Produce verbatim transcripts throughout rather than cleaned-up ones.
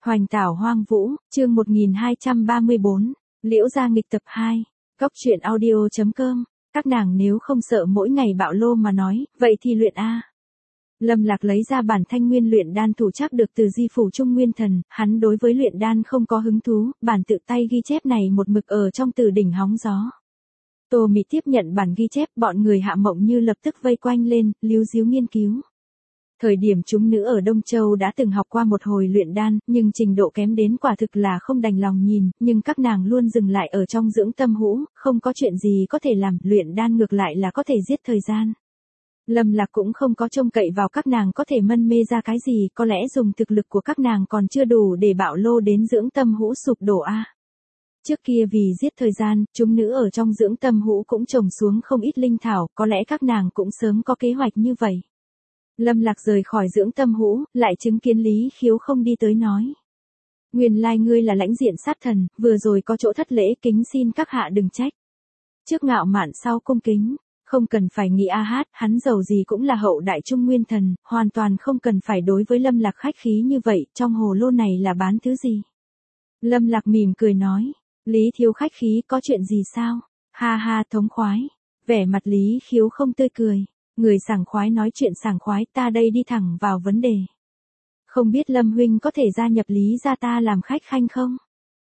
Hoành tảo hoang vũ, chương một nghìn hai trăm ba mươi bốn, Liễu gia nghịch tập hai, Cóc truyện audio.com, các nàng nếu không sợ mỗi ngày bạo lô mà nói, vậy thì luyện A. Lâm Lạc lấy ra bản thanh nguyên luyện đan thủ chắc được từ di phủ Trung Nguyên Thần, hắn đối với luyện đan không có hứng thú, bản tự tay ghi chép này một mực ở trong từ đỉnh hóng gió. Tô Mị tiếp nhận bản ghi chép, bọn người Hạ Mộng Như lập tức vây quanh lên, líu díu nghiên cứu. Thời điểm chúng nữ ở Đông Châu đã từng học qua một hồi luyện đan, nhưng trình độ kém đến quả thực là không đành lòng nhìn, nhưng các nàng luôn dừng lại ở trong dưỡng tâm hũ, không có chuyện gì có thể làm, luyện đan ngược lại là có thể giết thời gian. Lâm Lạc cũng không có trông cậy vào các nàng có thể mân mê ra cái gì, có lẽ dùng thực lực của các nàng còn chưa đủ để bạo lô đến dưỡng tâm hũ sụp đổ a. Trước kia vì giết thời gian, chúng nữ ở trong dưỡng tâm hũ cũng trồng xuống không ít linh thảo, có lẽ các nàng cũng sớm có kế hoạch như vậy. Lâm Lạc rời khỏi dưỡng tâm hũ, lại chứng kiến Lý Khiếu không đi tới nói. Nguyên lai ngươi là lãnh diện sát thần, vừa rồi có chỗ thất lễ, kính xin các hạ đừng trách. Trước ngạo mạn sau cung kính, không cần phải nghĩ a hát, hắn giàu gì cũng là hậu đại Trung Nguyên Thần, hoàn toàn không cần phải đối với Lâm Lạc khách khí như vậy, trong hồ lô này là bán thứ gì. Lâm Lạc mỉm cười nói, Lý thiếu khách khí có chuyện gì sao, ha ha thống khoái, vẻ mặt Lý Khiếu không tươi cười. Người sảng khoái nói chuyện sảng khoái, ta đây đi thẳng vào vấn đề. Không biết Lâm huynh có thể gia nhập Lý gia ta làm khách khanh không?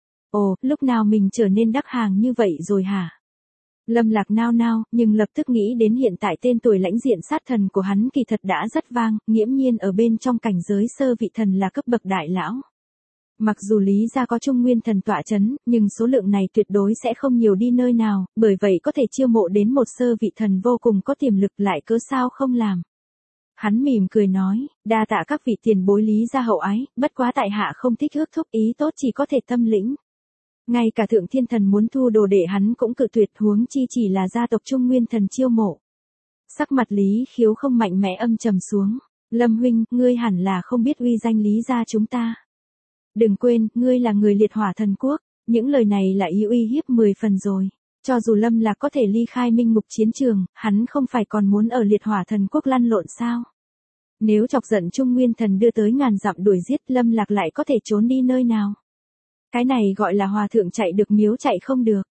Ồ, lúc nào mình trở nên đắc hàng như vậy rồi hả? Lâm Lạc nao nao, nhưng lập tức nghĩ đến hiện tại tên tuổi lãnh diện sát thần của hắn kỳ thật đã rất vang, nghiễm nhiên ở bên trong cảnh giới sơ vị thần là cấp bậc đại lão. Mặc dù Lý gia có Trung Nguyên Thần tọa chấn, nhưng số lượng này tuyệt đối sẽ không nhiều đi nơi nào, bởi vậy có thể chiêu mộ đến một sơ vị thần vô cùng có tiềm lực, lại cớ sao không làm. Hắn mỉm cười nói, đa tạ các vị tiền bối Lý gia hậu ái, bất quá tại hạ không thích ước thúc, ý tốt chỉ có thể tâm lĩnh. Ngay cả Thượng Thiên Thần muốn thu đồ đệ hắn cũng cự tuyệt, huống chi chỉ là gia tộc Trung Nguyên Thần chiêu mộ. Sắc mặt Lý Khiếu không mạnh mẽ âm trầm xuống, Lâm huynh, ngươi hẳn là không biết uy danh Lý gia chúng ta. Đừng quên, ngươi là người liệt hỏa thần quốc, những lời này là ý uy hiếp mười phần rồi. Cho dù Lâm Lạc có thể ly khai minh ngục chiến trường, hắn không phải còn muốn ở liệt hỏa thần quốc lăn lộn sao? Nếu chọc giận Trung Nguyên Thần đưa tới ngàn dặm đuổi giết, Lâm Lạc lại có thể trốn đi nơi nào? Cái này gọi là hòa thượng chạy được miếu chạy không được.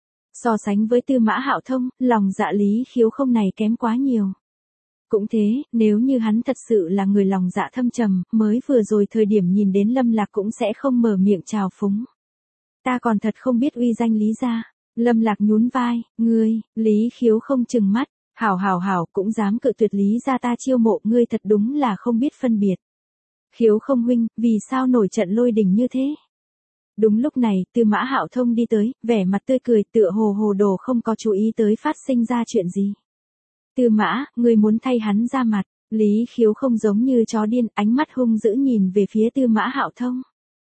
So sánh với Tư Mã Hạo Thông, lòng dạ Lý Khiếu không này kém quá nhiều. Cũng thế, nếu như hắn thật sự là người lòng dạ thâm trầm, mới vừa rồi thời điểm nhìn đến Lâm Lạc cũng sẽ không mở miệng chào phúng. Ta còn thật không biết uy danh Lý gia. Lâm Lạc nhún vai, ngươi, Lý Khiếu không chừng mắt, hảo hảo hảo cũng dám cự tuyệt Lý gia ta chiêu mộ, ngươi thật đúng là không biết phân biệt. Khiếu không huynh, vì sao nổi trận lôi đình như thế? Đúng lúc này, Tư Mã Hạo Thông đi tới, vẻ mặt tươi cười, tựa hồ hồ đồ không có chú ý tới phát sinh ra chuyện gì. Tư Mã, ngươi muốn thay hắn ra mặt. Lý Khiếu không giống như chó điên, ánh mắt hung dữ nhìn về phía Tư Mã Hạo Thông.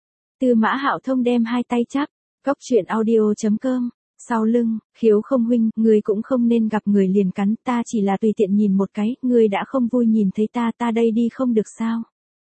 Tư Mã Hạo Thông đem hai tay chắp, Cóc truyện audio.com, sau lưng, Khiếu không huynh, ngươi cũng không nên gặp người liền cắn, ta chỉ là tùy tiện nhìn một cái, ngươi đã không vui nhìn thấy ta, ta đây đi không được sao?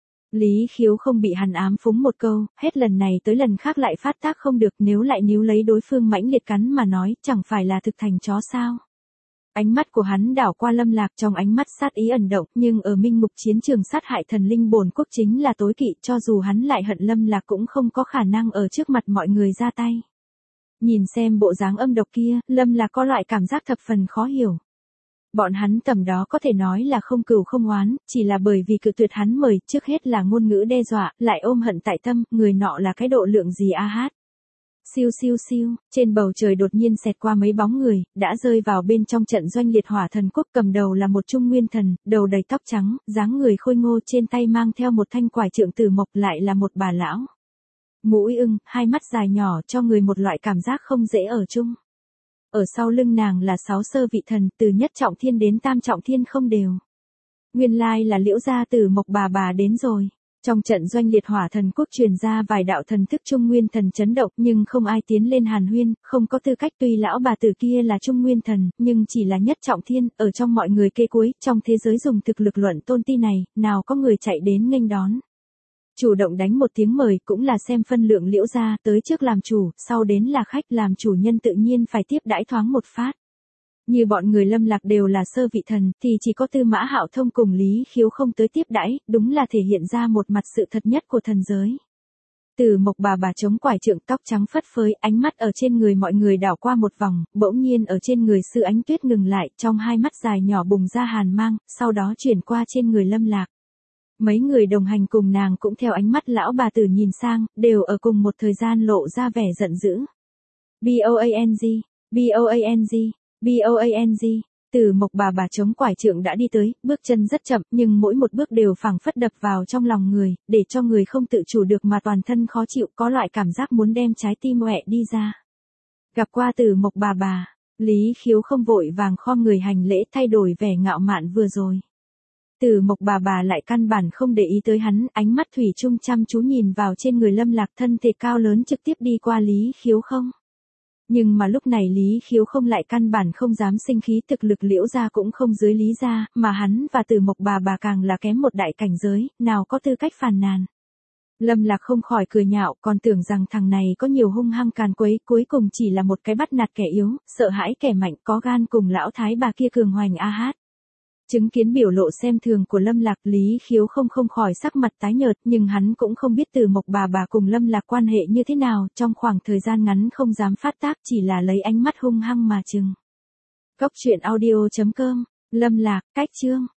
Lý Khiếu không bị hắn ám phúng một câu, hết lần này tới lần khác lại phát tác không được, nếu lại níu lấy đối phương mãnh liệt cắn mà nói, chẳng phải là thực thành chó sao? Ánh mắt của hắn đảo qua Lâm Lạc, trong ánh mắt sát ý ẩn động, nhưng ở minh ngục chiến trường sát hại thần linh bổn quốc chính là tối kỵ, cho dù hắn lại hận Lâm Lạc cũng không có khả năng ở trước mặt mọi người ra tay. Nhìn xem bộ dáng âm độc kia, Lâm Lạc có loại cảm giác thập phần khó hiểu. Bọn hắn tầm đó có thể nói là không cừu không oán, chỉ là bởi vì cự tuyệt hắn mời, trước hết là ngôn ngữ đe dọa, lại ôm hận tại tâm, người nọ là cái độ lượng gì a hát. Siêu siêu siêu, trên bầu trời đột nhiên xẹt qua mấy bóng người, đã rơi vào bên trong trận doanh liệt hỏa thần quốc, cầm đầu là một Trung Nguyên Thần, đầu đầy tóc trắng, dáng người khôi ngô, trên tay mang theo một thanh quải trượng tử mộc, lại là một bà lão. Mũi ưng, hai mắt dài nhỏ cho người một loại cảm giác không dễ ở chung. Ở sau lưng nàng là sáu sơ vị thần, từ nhất trọng thiên đến tam trọng thiên không đều. Nguyên lai là Liễu gia tử mộc bà bà đến rồi. Trong trận doanh liệt hỏa thần quốc truyền ra vài đạo thần thức Trung Nguyên Thần chấn động, nhưng không ai tiến lên hàn huyên, không có tư cách, tuy lão bà tử kia là Trung Nguyên Thần, nhưng chỉ là nhất trọng thiên, ở trong mọi người kê cuối, trong thế giới dùng thực lực luận tôn ti này, nào có người chạy đến nghênh đón. Chủ động đánh một tiếng mời cũng là xem phân lượng Liễu gia, tới trước làm chủ, sau đến là khách, làm chủ nhân tự nhiên phải tiếp đãi thoáng một phát. Như bọn người Lâm Lạc đều là sơ vị thần, thì chỉ có Tư Mã Hạo Thông cùng Lý Khiếu không tới tiếp đãi, đúng là thể hiện ra một mặt sự thật nhất của thần giới. Từ Mộc bà bà chống quải trượng, tóc trắng phất phới, ánh mắt ở trên người mọi người đảo qua một vòng, bỗng nhiên ở trên người Sư Ánh Tuyết ngừng lại, trong hai mắt dài nhỏ bùng ra hàn mang, sau đó chuyển qua trên người Lâm Lạc. Mấy người đồng hành cùng nàng cũng theo ánh mắt lão bà tử nhìn sang, đều ở cùng một thời gian lộ ra vẻ giận dữ. Boang, boang, boang. Từ Mộc bà bà chống quải trượng đã đi tới, bước chân rất chậm, nhưng mỗi một bước đều phảng phất đập vào trong lòng người, để cho người không tự chủ được mà toàn thân khó chịu, có loại cảm giác muốn đem trái tim ọe đi ra. Gặp qua Từ Mộc bà bà, Lý Khiếu không vội vàng khom người hành lễ, thay đổi vẻ ngạo mạn vừa rồi. Từ Mộc bà bà lại căn bản không để ý tới hắn, ánh mắt thủy chung chăm chú nhìn vào trên người Lâm Lạc, thân thể cao lớn trực tiếp đi qua Lý Khiếu không. Nhưng mà lúc này Lý Khiếu không lại căn bản không dám sinh khí, thực lực Liễu gia cũng không dưới Lý gia, mà hắn và Từ Mộc bà bà càng là kém một đại cảnh giới, nào có tư cách phàn nàn. Lâm Lạc không khỏi cười nhạo, còn tưởng rằng thằng này có nhiều hung hăng càn quấy, cuối cùng chỉ là một cái bắt nạt kẻ yếu, sợ hãi kẻ mạnh, có gan cùng lão thái bà kia cường hoành a hát. Chứng kiến biểu lộ xem thường của Lâm Lạc, Lý Khiếu không không khỏi sắc mặt tái nhợt, nhưng hắn cũng không biết Từ Mộc bà bà cùng Lâm Lạc quan hệ như thế nào, trong khoảng thời gian ngắn không dám phát tác, chỉ là lấy ánh mắt hung hăng mà chừng. Cốc truyện audio chấm com, Lâm Lạc, cách chương